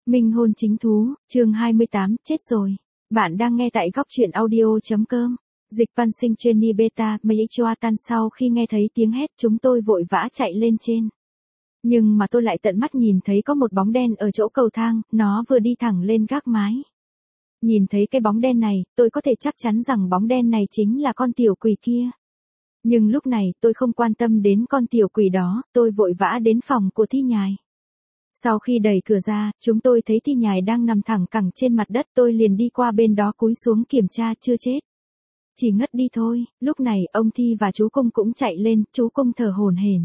Minh hôn chính thú, chương 28, chết rồi. Bạn đang nghe tại góc truyện audio.com. Dịch văn sinh Jenny Beta, mấy choa tan sau khi nghe thấy tiếng hét chúng tôi vội vã chạy lên trên. Nhưng mà tôi lại tận mắt nhìn thấy có một bóng đen ở chỗ cầu thang, nó vừa đi thẳng lên gác mái. Nhìn thấy cái bóng đen này, tôi có thể chắc chắn rằng bóng đen này chính là con tiểu quỷ kia. Nhưng lúc này tôi không quan tâm đến con tiểu quỷ đó, tôi vội vã đến phòng của Thi Nhài. Sau khi đẩy cửa ra, chúng tôi thấy Thi Nhài đang nằm thẳng cẳng trên mặt đất, tôi liền đi qua bên đó cúi xuống kiểm tra chưa chết. Chỉ ngất đi thôi, lúc này ông Thi và chú Cung cũng chạy lên, chú Cung thở hổn hển.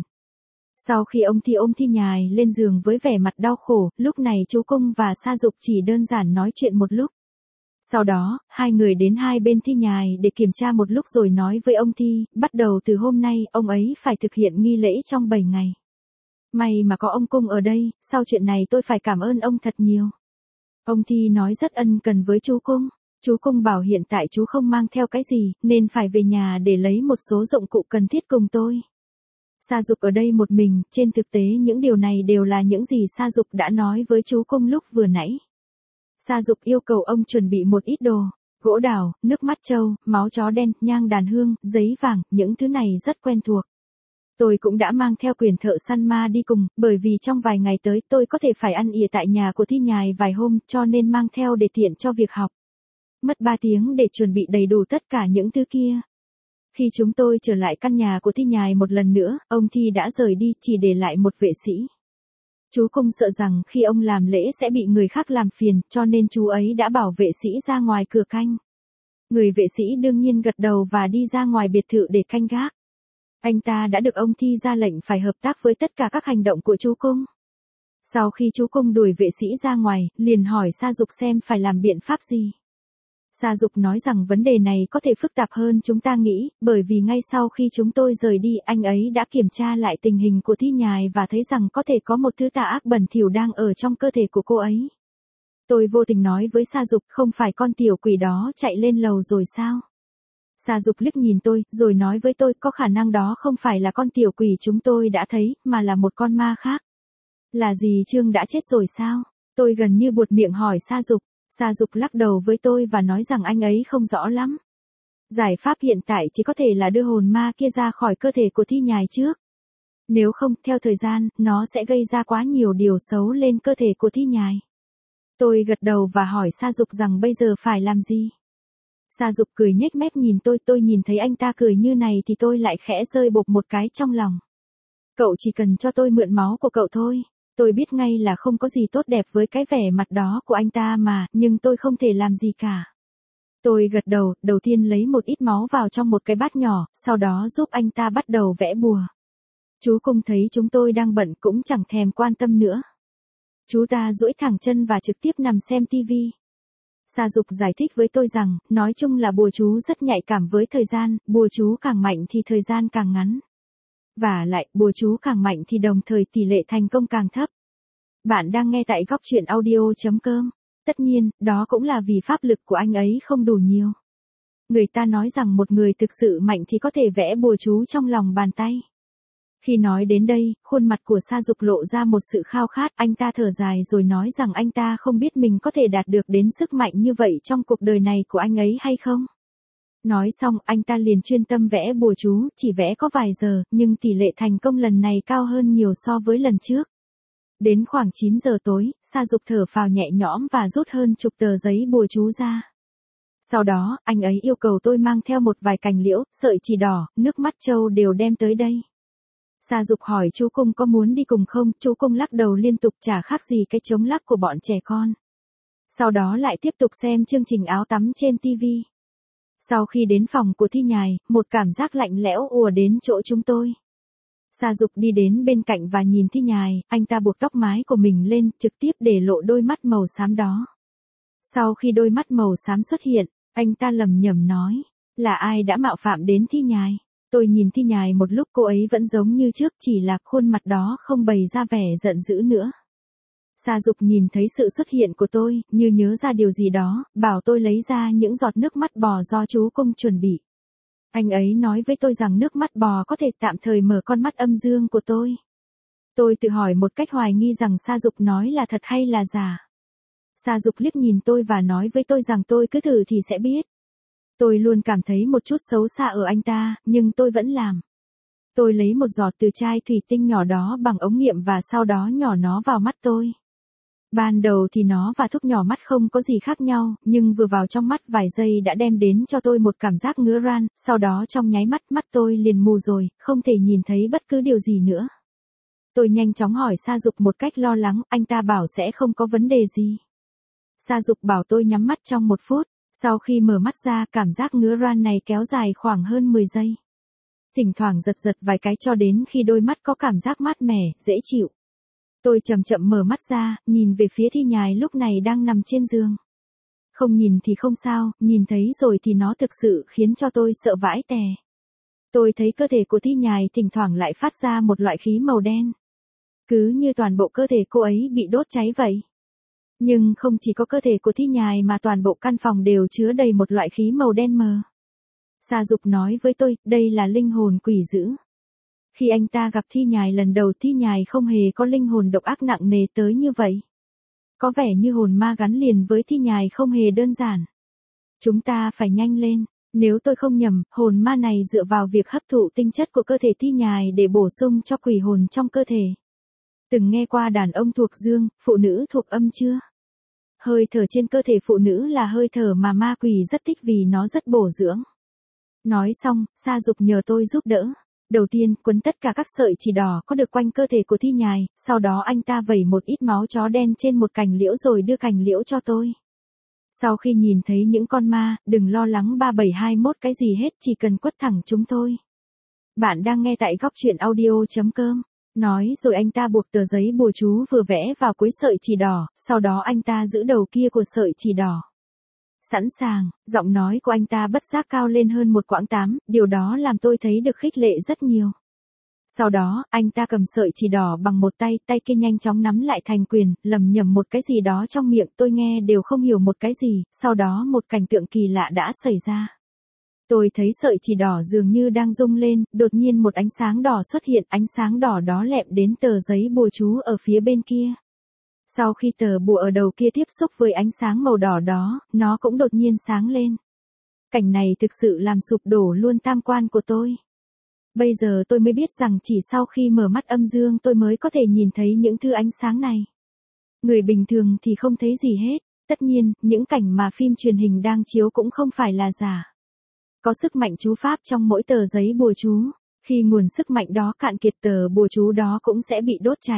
Sau khi ông Thi ôm Thi Nhài lên giường với vẻ mặt đau khổ, lúc này chú Cung và Sa Dục chỉ đơn giản nói chuyện một lúc. Sau đó, hai người đến hai bên Thi Nhài để kiểm tra một lúc rồi nói với ông Thi, bắt đầu từ hôm nay, ông ấy phải thực hiện nghi lễ trong 7 ngày. May mà có ông Cung ở đây, sau chuyện này tôi phải cảm ơn ông thật nhiều. Ông Thi nói rất ân cần với chú Cung. Chú Cung bảo hiện tại chú không mang theo cái gì, nên phải về nhà để lấy một số dụng cụ cần thiết cùng tôi. Sa Dục ở đây một mình, trên thực tế những điều này đều là những gì Sa Dục đã nói với chú Cung lúc vừa nãy. Sa Dục yêu cầu ông chuẩn bị một ít đồ, gỗ đào, nước mắt trâu, máu chó đen, nhang đàn hương, giấy vàng, những thứ này rất quen thuộc. Tôi cũng đã mang theo quyền thợ săn ma đi cùng, bởi vì trong vài ngày tới tôi có thể phải ăn ỉa tại nhà của Thi Nhài vài hôm, cho nên mang theo để tiện cho việc học. Mất 3 tiếng để chuẩn bị đầy đủ tất cả những thứ kia. Khi chúng tôi trở lại căn nhà của Thi Nhài một lần nữa, ông Thi đã rời đi, chỉ để lại một vệ sĩ. Chú Cung sợ rằng khi ông làm lễ sẽ bị người khác làm phiền, cho nên chú ấy đã bảo vệ sĩ ra ngoài cửa canh. Người vệ sĩ đương nhiên gật đầu và đi ra ngoài biệt thự để canh gác. Anh ta đã được ông Thi ra lệnh phải hợp tác với tất cả các hành động của chú Cung. Sau khi chú Cung đuổi vệ sĩ ra ngoài, liền hỏi Sa Dục xem phải làm biện pháp gì. Sa Dục nói rằng vấn đề này có thể phức tạp hơn chúng ta nghĩ, bởi vì ngay sau khi chúng tôi rời đi, anh ấy đã kiểm tra lại tình hình của Thi Nhài và thấy rằng có thể có một thứ tà ác bẩn thỉu đang ở trong cơ thể của cô ấy. Tôi vô tình nói với Sa Dục, không phải con tiểu quỷ đó chạy lên lầu rồi sao? Sa Dục liếc nhìn tôi, rồi nói với tôi, có khả năng đó không phải là con tiểu quỷ chúng tôi đã thấy, mà là một con ma khác. Là gì, Trương đã chết rồi sao? Tôi gần như buột miệng hỏi Sa Dục. Sa Dục lắc đầu với tôi và nói rằng anh ấy không rõ lắm. Giải pháp hiện tại chỉ có thể là đưa hồn ma kia ra khỏi cơ thể của Thi Nhài trước. Nếu không, theo thời gian, nó sẽ gây ra quá nhiều điều xấu lên cơ thể của Thi Nhài. Tôi gật đầu và hỏi Sa Dục rằng bây giờ phải làm gì? Sa Dục cười nhếch mép nhìn tôi nhìn thấy anh ta cười như này thì tôi lại khẽ rơi bộp một cái trong lòng. Cậu chỉ cần cho tôi mượn máu của cậu thôi. Tôi biết ngay là không có gì tốt đẹp với cái vẻ mặt đó của anh ta mà, nhưng tôi không thể làm gì cả. Tôi gật đầu, đầu tiên lấy một ít máu vào trong một cái bát nhỏ, sau đó giúp anh ta bắt đầu vẽ bùa. Chú Cung thấy chúng tôi đang bận cũng chẳng thèm quan tâm nữa. Chú ta duỗi thẳng chân và trực tiếp nằm xem tivi. Sa Dục giải thích với tôi rằng, nói chung là bùa chú rất nhạy cảm với thời gian, bùa chú càng mạnh thì thời gian càng ngắn. Và lại, bùa chú càng mạnh thì đồng thời tỷ lệ thành công càng thấp. Bạn đang nghe tại góc truyện audio.com. Tất nhiên, đó cũng là vì pháp lực của anh ấy không đủ nhiều. Người ta nói rằng một người thực sự mạnh thì có thể vẽ bùa chú trong lòng bàn tay. Khi nói đến đây, khuôn mặt của Sa Dục lộ ra một sự khao khát, anh ta thở dài rồi nói rằng anh ta không biết mình có thể đạt được đến sức mạnh như vậy trong cuộc đời này của anh ấy hay không. Nói xong, anh ta liền chuyên tâm vẽ bùa chú, chỉ vẽ có vài giờ, nhưng tỷ lệ thành công lần này cao hơn nhiều so với lần trước. Đến khoảng 9 giờ tối, Sa Dục thở phào nhẹ nhõm và rút hơn chục tờ giấy bùa chú ra. Sau đó, anh ấy yêu cầu tôi mang theo một vài cành liễu, sợi chỉ đỏ, nước mắt trâu đều đem tới đây. Sa Dục hỏi chú Cung có muốn đi cùng không, chú Cung lắc đầu liên tục chả khác gì cái chống lắc của bọn trẻ con. Sau đó lại tiếp tục xem chương trình áo tắm trên TV. Sau khi đến phòng của Thi Nhài, một cảm giác lạnh lẽo ùa đến chỗ chúng tôi. Sa Dục đi đến bên cạnh và nhìn Thi Nhài, anh ta buộc tóc mái của mình lên, trực tiếp để lộ đôi mắt màu xám đó. Sau khi đôi mắt màu xám xuất hiện, anh ta lẩm nhẩm nói, là ai đã mạo phạm đến Thi Nhài? Tôi nhìn Thi Nhài một lúc, cô ấy vẫn giống như trước, chỉ là khuôn mặt đó không bày ra vẻ giận dữ nữa. Sa Dục nhìn thấy sự xuất hiện của tôi, như nhớ ra điều gì đó, bảo tôi lấy ra những giọt nước mắt bò do chú Cung chuẩn bị. Anh ấy nói với tôi rằng nước mắt bò có thể tạm thời mở con mắt âm dương của tôi. Tôi tự hỏi một cách hoài nghi rằng Sa Dục nói là thật hay là giả. Sa Dục liếc nhìn tôi và nói với tôi rằng tôi cứ thử thì sẽ biết. Tôi luôn cảm thấy một chút xấu xa ở anh ta, nhưng tôi vẫn làm. Tôi lấy một giọt từ chai thủy tinh nhỏ đó bằng ống nghiệm và sau đó nhỏ nó vào mắt tôi. Ban đầu thì nó và thuốc nhỏ mắt không có gì khác nhau, nhưng vừa vào trong mắt vài giây đã đem đến cho tôi một cảm giác ngứa ran, sau đó trong nháy mắt mắt tôi liền mù rồi, không thể nhìn thấy bất cứ điều gì nữa. Tôi nhanh chóng hỏi Sa Dục một cách lo lắng, anh ta bảo sẽ không có vấn đề gì. Sa Dục bảo tôi nhắm mắt trong 1 phút, sau khi mở mắt ra cảm giác ngứa ran này kéo dài khoảng hơn 10 giây. Thỉnh thoảng giật giật vài cái cho đến khi đôi mắt có cảm giác mát mẻ, dễ chịu. Tôi chậm chậm mở mắt ra, nhìn về phía Thi Nhài lúc này đang nằm trên giường. Không nhìn thì không sao, nhìn thấy rồi thì nó thực sự khiến cho tôi sợ vãi tè. Tôi thấy cơ thể của Thi Nhài thỉnh thoảng lại phát ra một loại khí màu đen. Cứ như toàn bộ cơ thể cô ấy bị đốt cháy vậy. Nhưng không chỉ có cơ thể của Thi Nhài mà toàn bộ căn phòng đều chứa đầy một loại khí màu đen mờ. Sa Dục nói với tôi, đây là linh hồn quỷ dữ. Khi anh ta gặp Thi Nhài lần đầu Thi Nhài không hề có linh hồn độc ác nặng nề tới như vậy. Có vẻ như hồn ma gắn liền với Thi Nhài không hề đơn giản. Chúng ta phải nhanh lên, nếu tôi không nhầm, hồn ma này dựa vào việc hấp thụ tinh chất của cơ thể Thi Nhài để bổ sung cho quỷ hồn trong cơ thể. Từng nghe qua đàn ông thuộc dương, phụ nữ thuộc âm chưa? Hơi thở trên cơ thể phụ nữ là hơi thở mà ma quỷ rất thích vì nó rất bổ dưỡng. Nói xong, Sa Dục nhờ tôi giúp đỡ. Đầu tiên, quấn tất cả các sợi chỉ đỏ có được quanh cơ thể của Thi Nhài, sau đó anh ta vẩy một ít máu chó đen trên một cành liễu rồi đưa cành liễu cho tôi. Sau khi nhìn thấy những con ma, đừng lo lắng 3721 cái gì hết, chỉ cần quất thẳng chúng thôi. Bạn đang nghe tại góc truyện audio.com. Nói rồi anh ta buộc tờ giấy bùa chú vừa vẽ vào cuối sợi chỉ đỏ, sau đó anh ta giữ đầu kia của sợi chỉ đỏ. Sẵn sàng, giọng nói của anh ta bất giác cao lên hơn một quãng 8, điều đó làm tôi thấy được khích lệ rất nhiều. Sau đó, anh ta cầm sợi chỉ đỏ bằng một tay, tay kia nhanh chóng nắm lại thành quyền, lẩm nhẩm một cái gì đó trong miệng, tôi nghe đều không hiểu một cái gì, sau đó một cảnh tượng kỳ lạ đã xảy ra. Tôi thấy sợi chỉ đỏ dường như đang rung lên, đột nhiên một ánh sáng đỏ xuất hiện, ánh sáng đỏ đó lẹm đến tờ giấy bùa chú ở phía bên kia. Sau khi tờ bùa ở đầu kia tiếp xúc với ánh sáng màu đỏ đó, nó cũng đột nhiên sáng lên. Cảnh này thực sự làm sụp đổ luôn tam quan của tôi. Bây giờ tôi mới biết rằng chỉ sau khi mở mắt âm dương tôi mới có thể nhìn thấy những thứ ánh sáng này. Người bình thường thì không thấy gì hết. Tất nhiên, những cảnh mà phim truyền hình đang chiếu cũng không phải là giả. Có sức mạnh chú pháp trong mỗi tờ giấy bùa chú. Khi nguồn sức mạnh đó cạn kiệt tờ bùa chú đó cũng sẽ bị đốt cháy.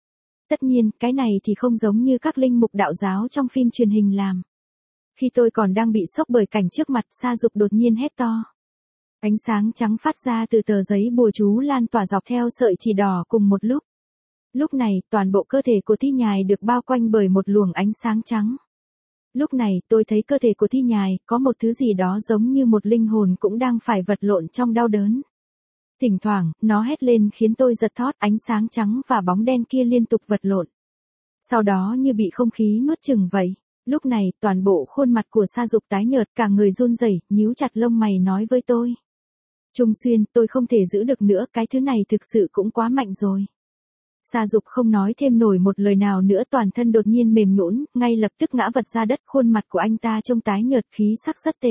Tất nhiên, cái này thì không giống như các linh mục đạo giáo trong phim truyền hình làm. Khi tôi còn đang bị sốc bởi cảnh trước mặt, Sa Dục đột nhiên hét to. Ánh sáng trắng phát ra từ tờ giấy bùa chú lan tỏa dọc theo sợi chỉ đỏ cùng một lúc. Lúc này, toàn bộ cơ thể của Thi Nhài được bao quanh bởi một luồng ánh sáng trắng. Lúc này, tôi thấy cơ thể của Thi Nhài, có một thứ gì đó giống như một linh hồn cũng đang phải vật lộn trong đau đớn. Thỉnh thoảng, nó hét lên khiến tôi giật thót, ánh sáng trắng và bóng đen kia liên tục vật lộn. Sau đó như bị không khí nuốt chửng vậy. Lúc này, toàn bộ khuôn mặt của Sa Dục tái nhợt, cả người run rẩy, nhíu chặt lông mày nói với tôi. Trung Xuyên, tôi không thể giữ được nữa, cái thứ này thực sự cũng quá mạnh rồi. Sa Dục không nói thêm nổi một lời nào nữa, toàn thân đột nhiên mềm nhũn, ngay lập tức ngã vật ra đất, khuôn mặt của anh ta trông tái nhợt, khí sắc rất tệ.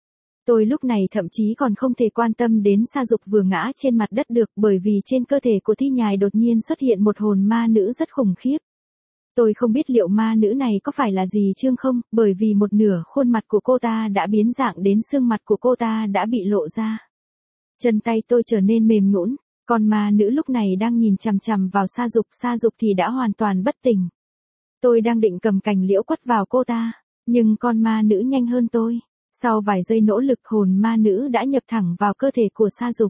Tôi lúc này thậm chí còn không thể quan tâm đến Sa Dục vừa ngã trên mặt đất được, bởi vì trên cơ thể của Thi Nhài đột nhiên xuất hiện một hồn ma nữ rất khủng khiếp. Tôi không biết liệu ma nữ này có phải là gì Trương không, bởi vì một nửa khuôn mặt của cô ta đã biến dạng đến xương mặt của cô ta đã bị lộ ra. Chân tay tôi trở nên mềm nhũn, còn ma nữ lúc này đang nhìn chằm chằm vào Sa Dục thì đã hoàn toàn bất tỉnh. Tôi đang định cầm cành liễu quất vào cô ta, nhưng con ma nữ nhanh hơn tôi. Sau vài giây nỗ lực hồn ma nữ đã nhập thẳng vào cơ thể của Sa Dục.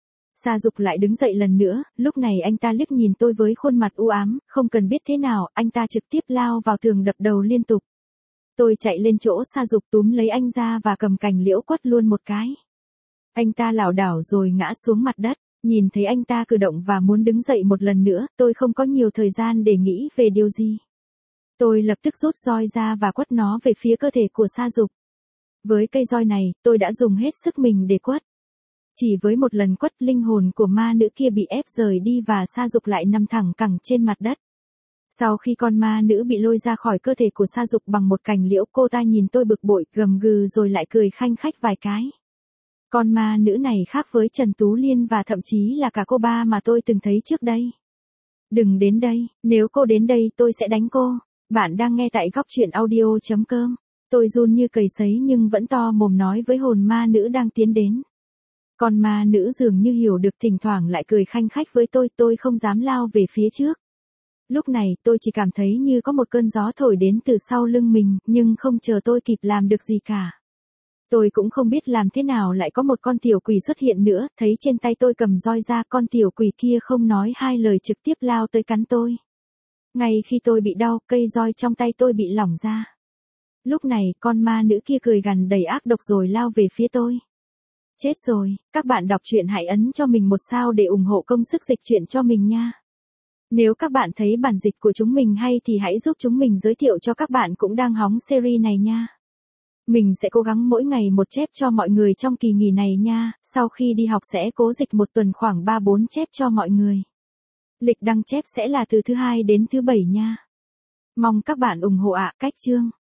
Sa Dục lại đứng dậy lần nữa, lúc này anh ta liếc nhìn tôi với khuôn mặt u ám, không cần biết thế nào, anh ta trực tiếp lao vào tường đập đầu liên tục. Tôi chạy lên chỗ Sa Dục túm lấy anh ra và cầm cành liễu quất luôn một cái. Anh ta lảo đảo rồi ngã xuống mặt đất, nhìn thấy anh ta cử động và muốn đứng dậy một lần nữa, tôi không có nhiều thời gian để nghĩ về điều gì. Tôi lập tức rút roi ra và quất nó về phía cơ thể của Sa Dục. Với cây roi này, tôi đã dùng hết sức mình để quất. Chỉ với một lần quất, linh hồn của ma nữ kia bị ép rời đi và Sa Dục lại nằm thẳng cẳng trên mặt đất. Sau khi con ma nữ bị lôi ra khỏi cơ thể của Sa Dục bằng một cành liễu, cô ta nhìn tôi bực bội, gầm gừ rồi lại cười khanh khách vài cái. Con ma nữ này khác với Trần Tú Liên và thậm chí là cả cô ba mà tôi từng thấy trước đây. Đừng đến đây, nếu cô đến đây tôi sẽ đánh cô. Bạn đang nghe tại góc truyện audio.com. Tôi run như cầy sấy nhưng vẫn to mồm nói với hồn ma nữ đang tiến đến. Con ma nữ dường như hiểu được, thỉnh thoảng lại cười khanh khách với tôi không dám lao về phía trước. Lúc này tôi chỉ cảm thấy như có một cơn gió thổi đến từ sau lưng mình, nhưng không chờ tôi kịp làm được gì cả. Tôi cũng không biết làm thế nào lại có một con tiểu quỷ xuất hiện nữa, thấy trên tay tôi cầm roi ra, con tiểu quỷ kia không nói hai lời trực tiếp lao tới cắn tôi. Ngay khi tôi bị đau, cây roi trong tay tôi bị lỏng ra. Lúc này, con ma nữ kia cười gằn đầy ác độc rồi lao về phía tôi. Chết rồi, các bạn đọc truyện hãy ấn cho mình một sao để ủng hộ công sức dịch truyện cho mình nha. Nếu các bạn thấy bản dịch của chúng mình hay thì hãy giúp chúng mình giới thiệu cho các bạn cũng đang hóng series này nha. Mình sẽ cố gắng mỗi ngày một chép cho mọi người trong kỳ nghỉ này nha, sau khi đi học sẽ cố dịch một tuần khoảng 3-4 chép cho mọi người. Lịch đăng chép sẽ là từ thứ 2 đến thứ 7 nha. Mong các bạn ủng hộ ạ. Cách chương